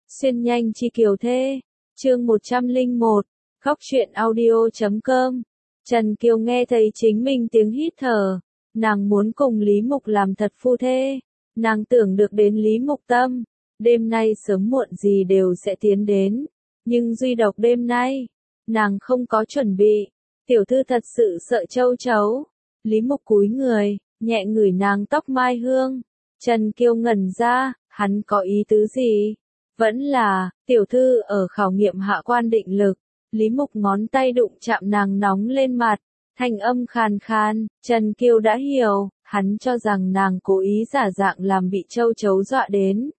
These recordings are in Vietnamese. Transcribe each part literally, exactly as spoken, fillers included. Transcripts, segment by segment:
Xuyên nhanh chi kiều thê. Chương một trăm lẻ một. Góc truyện audio chấm com. Trần Kiều nghe thấy chính mình tiếng hít thở. Nàng muốn cùng Lý Mục làm thật phu thê. Nàng tưởng được đến Lý Mục tâm. Đêm nay sớm muộn gì đều sẽ tiến đến. Nhưng duy độc đêm nay, nàng không có chuẩn bị. Tiểu thư thật sự sợ châu chấu. Lý Mục cúi người, nhẹ ngửi nàng tóc mai hương. Trần Kiều ngẩn ra, hắn có ý tứ gì? Vẫn là, tiểu thư ở khảo nghiệm hạ quan định lực. Lý Mục ngón tay đụng chạm nàng nóng lên mặt. Thanh âm khàn khàn, Trần Kiều đã hiểu, hắn cho rằng nàng cố ý giả dạng làm bị châu chấu dọa đến.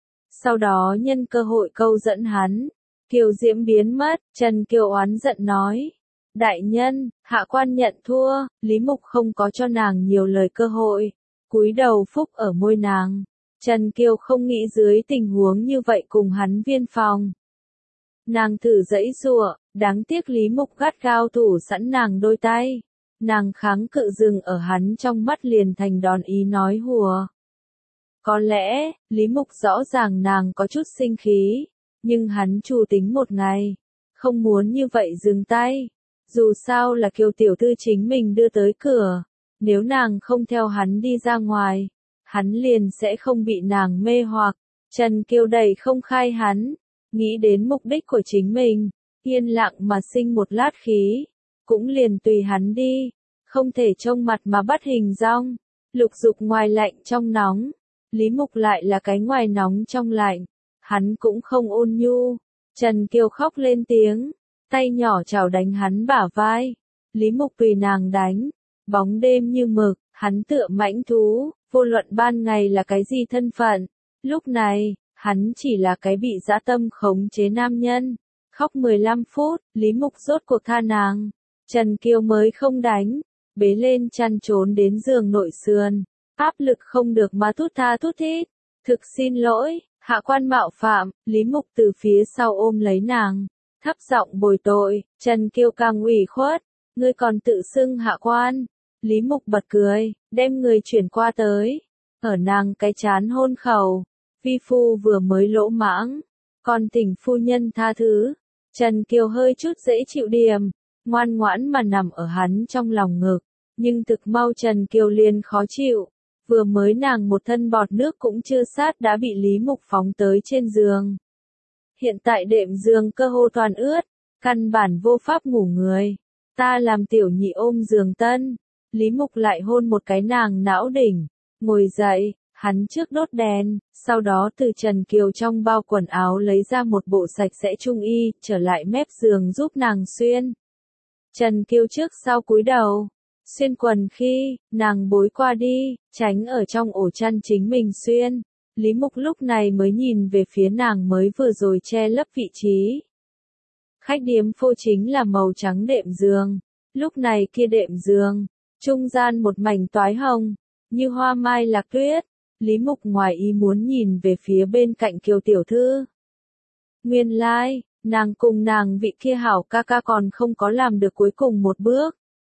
Sau đó nhân cơ hội câu dẫn hắn. Kiều diễm biến mất, Trần Kiều oán giận nói. Đại nhân, hạ quan nhận thua, Lý Mục không có cho nàng nhiều lời cơ hội. Cúi đầu phúc ở môi nàng. Trần Kiều không nghĩ dưới tình huống như vậy cùng hắn viên phòng. Nàng thử giãy giụa, đáng tiếc Lý Mục gắt gao thủ sẵn nàng đôi tay. Nàng kháng cự dừng ở hắn trong mắt liền thành đòn ý nói hùa. Có lẽ, Lý Mục rõ ràng nàng có chút sinh khí, nhưng hắn chủ tính một ngày, không muốn như vậy dừng tay. Dù sao là Kiều tiểu thư chính mình đưa tới cửa, nếu nàng không theo hắn đi ra ngoài, hắn liền sẽ không bị nàng mê hoặc. Trần Kiều đầy không khai hắn, nghĩ đến mục đích của chính mình, yên lặng mà sinh một lát khí, cũng liền tùy hắn đi, không thể trông mặt mà bắt hình dong. Lục dục ngoài lạnh trong nóng, Lý Mục lại là cái ngoài nóng trong lạnh, hắn cũng không ôn nhu. Trần Kiều khóc lên tiếng, tay nhỏ chảo đánh hắn bả vai. Lý Mục tùy nàng đánh, bóng đêm như mực, hắn tựa mãnh thú, vô luận ban ngày là cái gì thân phận. Lúc này, hắn chỉ là cái bị dã tâm khống chế nam nhân. Khóc mười lăm phút, Lý Mục rốt cuộc tha nàng. Trần Kiều mới không đánh, bế lên chăn trốn đến giường nội sườn. Áp lực không được mà thút tha thút thít. Thực xin lỗi, hạ quan mạo phạm. Lý Mục từ phía sau ôm lấy nàng, thấp giọng bồi tội. Trần Kiều càng ủy khuất, ngươi còn tự xưng hạ quan. Lý Mục bật cười, đem người chuyển qua tới, ở nàng cái chán hôn khẩu. Vi phu vừa mới lỗ mãng, còn thỉnh phu nhân tha thứ. Trần Kiều hơi chút dễ chịu điểm, ngoan ngoãn mà nằm ở hắn trong lòng ngực, nhưng thực mau Trần Kiều liền khó chịu. Vừa mới nàng một thân bọt nước cũng chưa sát đã bị Lý Mục phóng tới trên giường. Hiện tại đệm giường cơ hồ toàn ướt, căn bản vô pháp ngủ người. Ta làm tiểu nhị ôm giường tân. Lý Mục lại hôn một cái nàng não đỉnh, ngồi dậy, hắn trước đốt đèn, sau đó từ Trần Kiều trong bao quần áo lấy ra một bộ sạch sẽ trung y, trở lại mép giường giúp nàng xuyên. Trần Kiều trước sau cúi đầu, xuyên quần khi, nàng bối qua đi, tránh ở trong ổ chăn chính mình xuyên. Lý Mục lúc này mới nhìn về phía nàng mới vừa rồi che lấp vị trí. Khách điếm phô chính là màu trắng đệm giường, lúc này kia đệm giường, trung gian một mảnh toái hồng, như hoa mai lạc tuyết. Lý Mục ngoài ý muốn nhìn về phía bên cạnh Kiều tiểu thư. Nguyên lai, like, nàng cùng nàng vị kia hảo ca ca còn không có làm được cuối cùng một bước.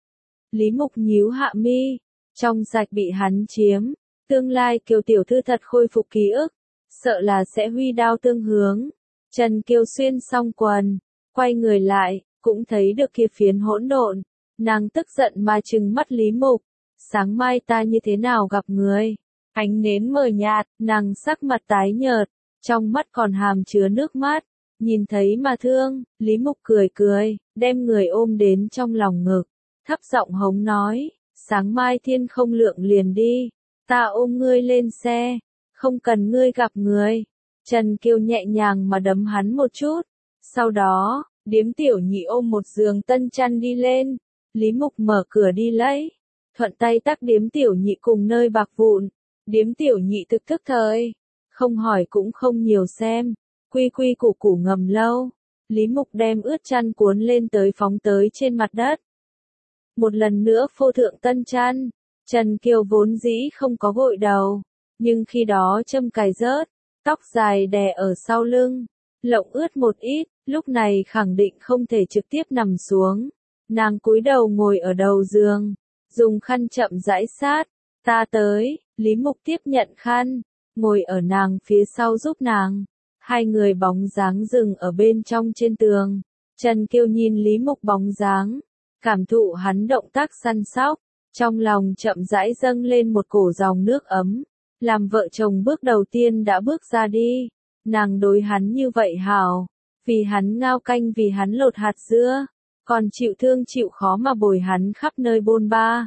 Lý Mục nhíu hạ mi, trong sạch bị hắn chiếm, tương lai Kiều tiểu thư thật khôi phục ký ức, sợ là sẽ huy đao tương hướng. Trần Kiều xuyên xong quần, quay người lại, cũng thấy được kia phiến hỗn độn. Nàng tức giận mà trừng mắt Lý Mục, sáng mai ta như thế nào gặp người? Ánh nến mờ nhạt, nàng sắc mặt tái nhợt, trong mắt còn hàm chứa nước mắt, nhìn thấy mà thương. Lý Mục cười cười, đem người ôm đến trong lòng ngực, thấp giọng hống nói, sáng mai thiên không lượng liền đi, ta ôm ngươi lên xe, không cần ngươi gặp người. Trần Kiều nhẹ nhàng mà đấm hắn một chút, sau đó, điếm tiểu nhị ôm một giường tân chăn đi lên. Lý Mục mở cửa đi lấy, thuận tay tắc điếm tiểu nhị cùng nơi bạc vụn. Điếm tiểu nhị thực thức thời, không hỏi cũng không nhiều xem, quy quy củ củ ngầm lâu. Lý Mục đem ướt chăn cuốn lên tới phóng tới trên mặt đất. Một lần nữa phô thượng tân chăn, Trần Kiều vốn dĩ không có gội đầu, nhưng khi đó châm cài rớt, tóc dài đè ở sau lưng, lộng ướt một ít, lúc này khẳng định không thể trực tiếp nằm xuống. Nàng cúi đầu ngồi ở đầu giường, dùng khăn chậm rãi sát. Ta tới. Lý Mục tiếp nhận khăn, ngồi ở nàng phía sau giúp nàng. Hai người bóng dáng dừng ở bên trong trên tường. Trần Kiêu nhìn Lý Mục bóng dáng, cảm thụ hắn động tác săn sóc, trong lòng chậm rãi dâng lên một cổ dòng nước ấm. Làm vợ chồng bước đầu tiên đã bước ra đi, nàng đối hắn như vậy hảo, vì hắn ngao canh, vì hắn lột hạt dưa, còn chịu thương chịu khó mà bồi hắn khắp nơi bôn ba.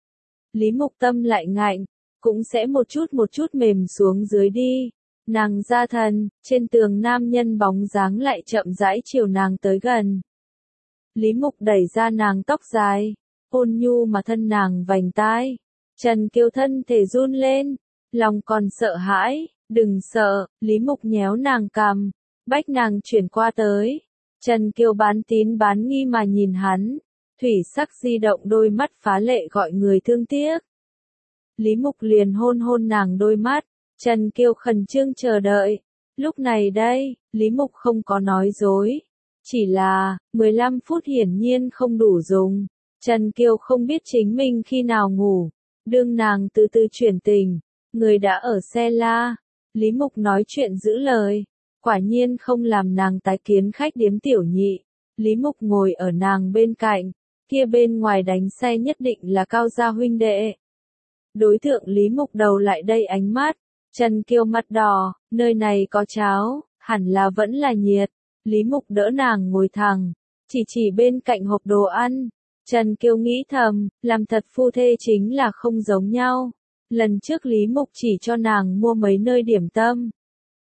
Lý Mục tâm lại ngạnh, cũng sẽ một chút một chút mềm xuống dưới đi. Nàng ra thần, trên tường nam nhân bóng dáng lại chậm rãi chiều nàng tới gần. Lý Mục đẩy ra nàng tóc dài, ôn nhu mà thân nàng vành tai. Trần Kiêu thân thể run lên, lòng còn sợ hãi, đừng sợ, Lý Mục nhéo nàng cằm, bách nàng chuyển qua tới. Trần Kiêu bán tín bán nghi mà nhìn hắn, thủy sắc di động đôi mắt phá lệ gọi người thương tiếc. Lý Mục liền hôn hôn nàng đôi mắt, Trần Kiêu khẩn trương chờ đợi. Lúc này đây, Lý Mục không có nói dối, chỉ là, mười lăm phút hiển nhiên không đủ dùng. Trần Kiêu không biết chính mình khi nào ngủ, đương nàng từ từ chuyển tình, người đã ở xe la. Lý Mục nói chuyện giữ lời, quả nhiên không làm nàng tái kiến khách điếm tiểu nhị. Lý Mục ngồi ở nàng bên cạnh, kia bên ngoài đánh say nhất định là Cao gia huynh đệ. Đối tượng Lý Mục đầu lại đây ánh mắt, Trần Kiêu mặt đỏ, nơi này có cháo, hẳn là vẫn là nhiệt. Lý Mục đỡ nàng ngồi thẳng, chỉ chỉ bên cạnh hộp đồ ăn. Trần Kiêu nghĩ thầm, làm thật phu thê chính là không giống nhau. Lần trước Lý Mục chỉ cho nàng mua mấy nơi điểm tâm.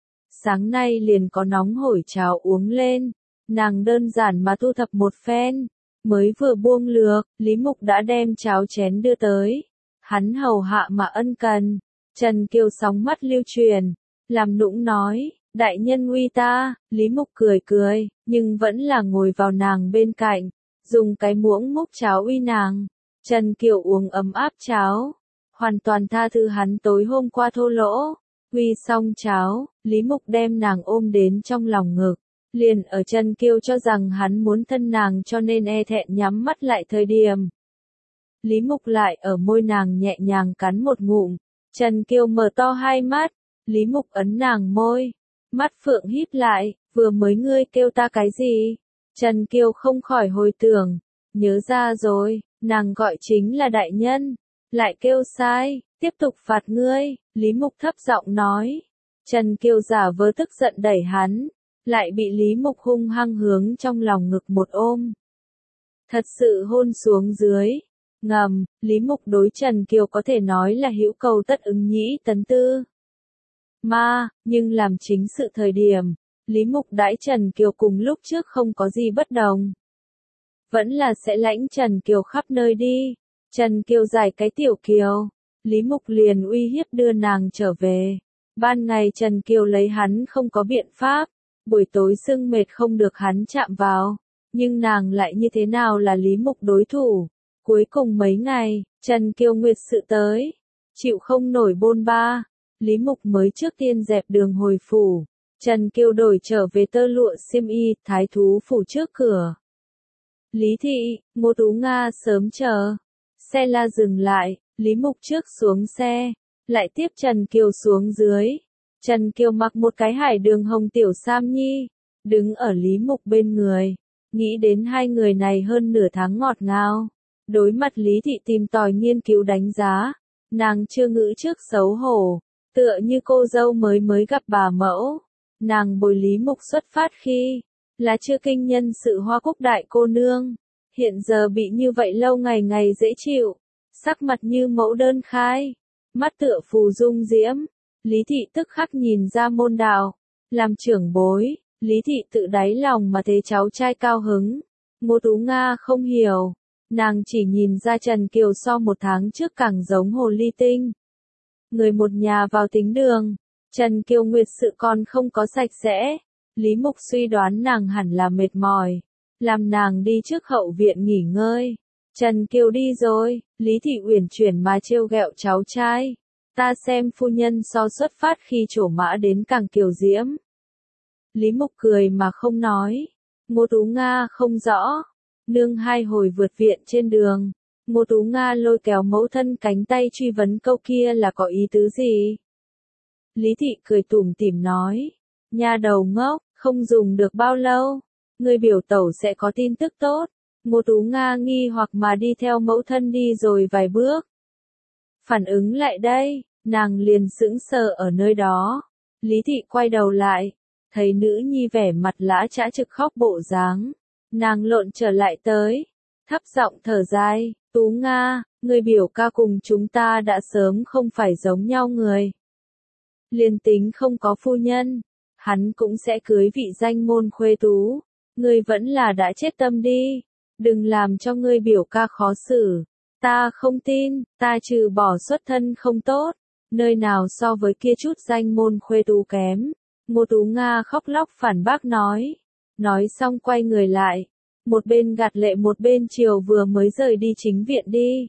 Sáng nay liền có nóng hổi cháo uống lên, nàng đơn giản mà thu thập một phen. Mới vừa buông lược, Lý Mục đã đem cháo chén đưa tới. Hắn hầu hạ mà ân cần. Trần Kiêu sóng mắt lưu truyền, làm nũng nói, đại nhân uy ta. Lý Mục cười cười, nhưng vẫn là ngồi vào nàng bên cạnh, dùng cái muỗng múc cháo uy nàng. Trần Kiều uống ấm áp cháo, hoàn toàn tha thứ hắn tối hôm qua thô lỗ. Uy xong cháo, Lý Mục đem nàng ôm đến trong lòng ngực, liền ở Trần Kiêu cho rằng hắn muốn thân nàng cho nên e thẹn nhắm mắt lại thời điểm. Lý Mục lại ở môi nàng nhẹ nhàng cắn một ngụm. Trần Kiêu mở to hai mắt, Lý Mục ấn nàng môi, mắt phượng híp lại, vừa mới ngươi kêu ta cái gì? Trần Kiêu không khỏi hồi tưởng, nhớ ra rồi, nàng gọi chính là đại nhân, lại kêu sai, tiếp tục phạt ngươi. Lý Mục thấp giọng nói. Trần Kiêu giả vờ tức giận đẩy hắn, lại bị Lý Mục hung hăng hướng trong lòng ngực một ôm. Thật sự hôn xuống dưới. Ngầm, Lý Mục đối Trần Kiều có thể nói là hữu cầu tất ứng nhĩ tấn tư. Mà, nhưng làm chính sự thời điểm, Lý Mục đãi Trần Kiều cùng lúc trước không có gì bất đồng. Vẫn là sẽ lãnh Trần Kiều khắp nơi đi. Trần Kiều giải cái tiểu Kiều, Lý Mục liền uy hiếp đưa nàng trở về. Ban ngày Trần Kiều lấy hắn không có biện pháp, buổi tối sưng mệt không được hắn chạm vào. Nhưng nàng lại như thế nào là Lý Mục đối thủ. Cuối cùng mấy ngày, Trần Kiêu nguyệt sự tới, chịu không nổi bôn ba, Lý Mục mới trước tiên dẹp đường hồi phủ. Trần Kiêu đổi trở về tơ lụa xiêm y, thái thú phủ trước cửa. Lý thị, Ngô Tú Nga sớm chờ. Xe la dừng lại, Lý Mục trước xuống xe, lại tiếp Trần Kiều xuống dưới. Trần Kiều mặc một cái hải đường hồng tiểu sam nhi, đứng ở Lý Mục bên người, nghĩ đến hai người này hơn nửa tháng ngọt ngào. Đối mặt Lý thị tìm tòi nghiên cứu đánh giá, nàng chưa ngữ trước xấu hổ, tựa như cô dâu mới mới gặp bà mẫu. Nàng bồi Lý Mục xuất phát khi, là chưa kinh nhân sự Hoa Quốc đại cô nương, hiện giờ bị như vậy lâu ngày ngày dễ chịu, sắc mặt như mẫu đơn khai, mắt tựa phù dung diễm. Lý thị tức khắc nhìn ra môn đạo, làm trưởng bối, Lý thị tự đáy lòng mà thấy cháu trai cao hứng. Ngô Tú Nga không hiểu. Nàng chỉ nhìn ra Trần Kiều so một tháng trước càng giống hồ ly tinh. Người một nhà vào tính đường, Trần Kiều nguyệt sự còn không có sạch sẽ. Lý Mục suy đoán nàng hẳn là mệt mỏi, làm nàng đi trước hậu viện nghỉ ngơi. Trần Kiều đi rồi, Lý thị uyển chuyển mà trêu ghẹo cháu trai. Ta xem phu nhân so xuất phát khi trổ mã đến càng kiều diễm. Lý Mục cười mà không nói. Ngô Tú Nga không rõ. Nương hai hồi vượt viện trên đường, Ngô Tú Nga lôi kéo mẫu thân cánh tay truy vấn câu kia là có ý tứ gì. Lý thị cười tủm tỉm nói, Nha đầu ngốc, không dùng được bao lâu, người biểu tẩu sẽ có tin tức tốt. Ngô Tú Nga nghi hoặc mà đi theo mẫu thân đi rồi vài bước. Phản ứng lại đây, nàng liền sững sờ ở nơi đó. Lý Thị quay đầu lại, thấy nữ nhi vẻ mặt lã chã trực khóc bộ dáng. Nàng lộn trở lại tới, thấp giọng thở dài, Tú Nga, người biểu ca cùng chúng ta đã sớm không phải giống nhau người. Liên tính không có phu nhân, hắn cũng sẽ cưới vị danh môn khuê tú. Ngươi vẫn là đã chết tâm đi, đừng làm cho ngươi biểu ca khó xử. Ta không tin, ta trừ bỏ xuất thân không tốt, nơi nào so với kia chút danh môn khuê tú kém. Ngô Tú Nga khóc lóc phản bác nói. Nói xong quay người lại, một bên gạt lệ một bên chiều vừa mới rời đi chính viện đi.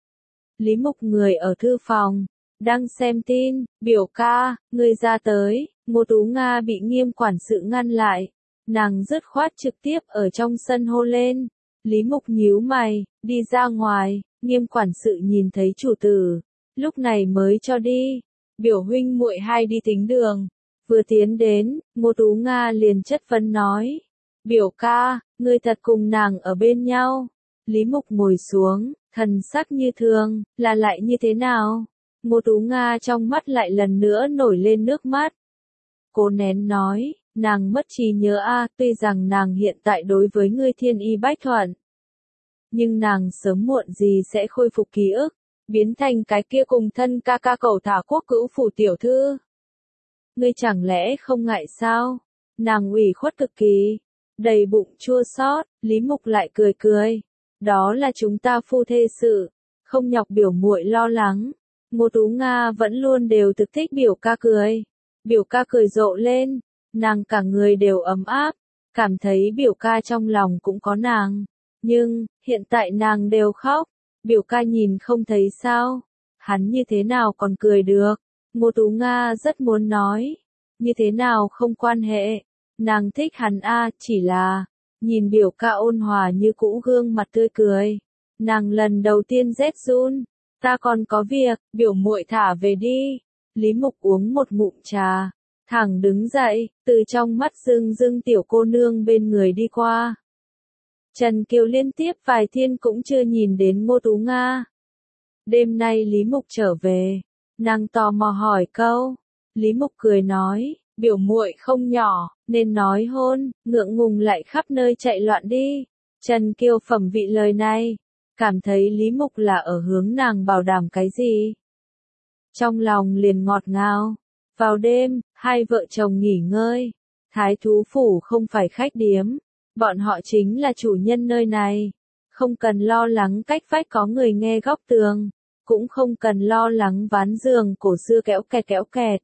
Lý Mục người ở thư phòng, đang xem tin, biểu ca, người ra tới. Ngô Tú Nga bị Nghiêm quản sự ngăn lại, nàng dứt khoát trực tiếp ở trong sân hô lên. Lý Mục nhíu mày, đi ra ngoài. Nghiêm quản sự nhìn thấy chủ tử, lúc này mới cho đi. Biểu huynh muội hai đi tính đường. Vừa tiến đến, Ngô Tú Nga liền chất vấn nói. Biểu ca, ngươi thật cùng nàng ở bên nhau. Lý Mục ngồi xuống, thần sắc như thường, là lại như thế nào? Ngô Tú Nga trong mắt lại lần nữa nổi lên nước mắt. Cố nén nói, nàng mất trí nhớ a, tuy rằng nàng hiện tại đối với ngươi thiên y bách thuận. Nhưng nàng sớm muộn gì sẽ khôi phục ký ức, biến thành cái kia cùng thân ca ca cầu thả quốc cữu phủ tiểu thư. Ngươi chẳng lẽ không ngại sao? Nàng ủy khuất cực kỳ, đầy bụng chua xót. Lý Mục lại cười cười. Đó là chúng ta phu thê sự, không nhọc biểu muội lo lắng. Ngô Tú Nga vẫn luôn đều thực thích biểu ca cười. Biểu ca cười rộ lên, nàng cả người đều ấm áp, cảm thấy biểu ca trong lòng cũng có nàng. Nhưng, hiện tại nàng đều khóc, biểu ca nhìn không thấy sao, hắn như thế nào còn cười được. Ngô Tú Nga rất muốn nói, như thế nào không quan hệ, nàng thích hắn a, chỉ là, nhìn biểu ca ôn hòa như cũ gương mặt tươi cười, nàng lần đầu tiên rét run, ta còn có việc, biểu muội thả về đi. Lý Mục uống một ngụm trà, thẳng đứng dậy, từ trong mắt rưng rưng tiểu cô nương bên người đi qua. Trần Kiều liên tiếp vài thiên cũng chưa nhìn đến Ngô Tú Nga. Đêm nay Lý Mục trở về, nàng tò mò hỏi câu. Lý Mục cười nói, biểu muội không nhỏ, nên nói hôn, ngượng ngùng lại khắp nơi chạy loạn đi. Trần Kiều phẩm vị lời này, cảm thấy Lý Mục là ở hướng nàng bảo đảm cái gì. Trong lòng liền ngọt ngào. Vào đêm, hai vợ chồng nghỉ ngơi. Thái thú phủ không phải khách điếm. Bọn họ chính là chủ nhân nơi này. Không cần lo lắng cách vách có người nghe góc tường. Cũng không cần lo lắng ván giường cổ xưa kéo kẹt kéo kẹt.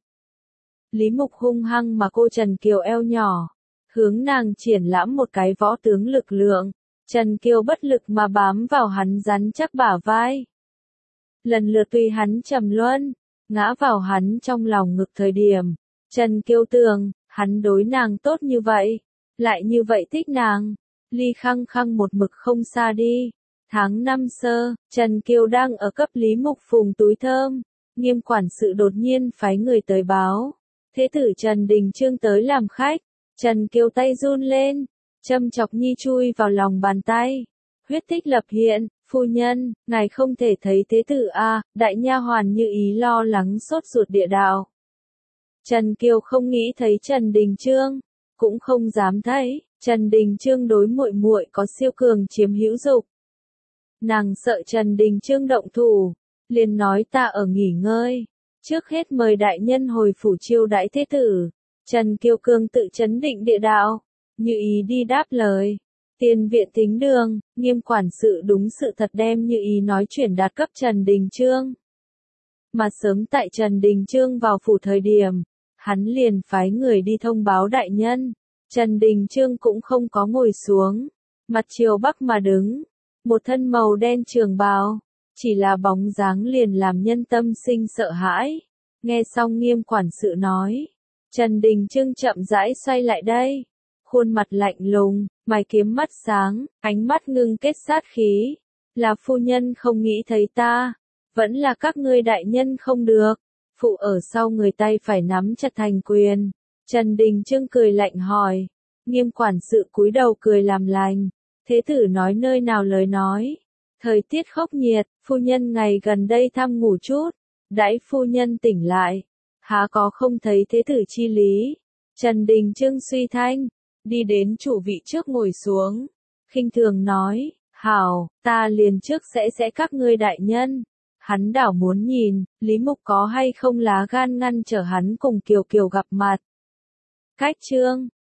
Lý Mục hung hăng mà cô Trần Kiều eo nhỏ. Hướng nàng triển lãm một cái võ tướng lực lượng. Trần Kiều bất lực mà bám vào hắn rắn chắc bả vai. Lần lượt tùy hắn trầm luân, ngã vào hắn trong lòng ngực thời điểm. Trần Kiều tưởng, hắn đối nàng tốt như vậy, lại như vậy thích nàng. Ly khăng khăng một mực không xa đi. Tháng năm sơ, Trần Kiều đang ở cấp Lý Mục phùng túi thơm. Nghiêm quản sự đột nhiên phái người tới báo. Thế tử Trần Đình Chương tới làm khách. Trần Kiều tay run lên, châm chọc nhi chui vào lòng bàn tay. Huyết tích lập hiện, phu nhân, ngài không thể thấy thế tử a, đại nha hoàn như ý lo lắng sốt ruột địa đạo. Trần Kiều không nghĩ thấy Trần Đình Chương, cũng không dám thấy, Trần Đình Chương đối muội muội có siêu cường chiếm hữu dục. Nàng sợ Trần Đình Chương động thủ, liền nói ta ở nghỉ ngơi, trước hết mời đại nhân hồi phủ chiêu đãi thế tử. Trần Kiều Cương tự chấn định địa đạo, như ý đi đáp lời. Tiền viện tính đường, Nghiêm quản sự đúng sự thật đem như ý nói chuyển đạt cấp Trần Đình Chương. Mà sớm tại Trần Đình Chương vào phủ thời điểm, hắn liền phái người đi thông báo đại nhân. Trần Đình Chương cũng không có ngồi xuống, mặt chiều bắc mà đứng, một thân màu đen trường bào, chỉ là bóng dáng liền làm nhân tâm sinh sợ hãi. Nghe xong Nghiêm quản sự nói, Trần Đình Chương chậm rãi xoay lại đây, khuôn mặt lạnh lùng, mày kiếm mắt sáng, ánh mắt ngưng kết sát khí. Là phu nhân không nghĩ thấy ta, vẫn là các ngươi đại nhân không được. Phụ ở sau người tay phải nắm chặt thành quyền. Trần Đình Trưng cười lạnh hỏi. Nghiêm quản sự cúi đầu cười làm lành. Thế tử nói nơi nào lời nói. Thời tiết khốc nhiệt, phu nhân ngày gần đây thăm ngủ chút. Đãi phu nhân tỉnh lại. Há có không thấy thế tử chi lý. Trần Đình Trưng suy thanh. Đi đến chủ vị trước ngồi xuống. Khinh thường nói. Hảo, ta liền trước sẽ sẽ các ngươi đại nhân. Hắn đảo muốn nhìn, Lý Mục có hay không lá gan ngăn trở hắn cùng Kiều Kiều gặp mặt. Cách chương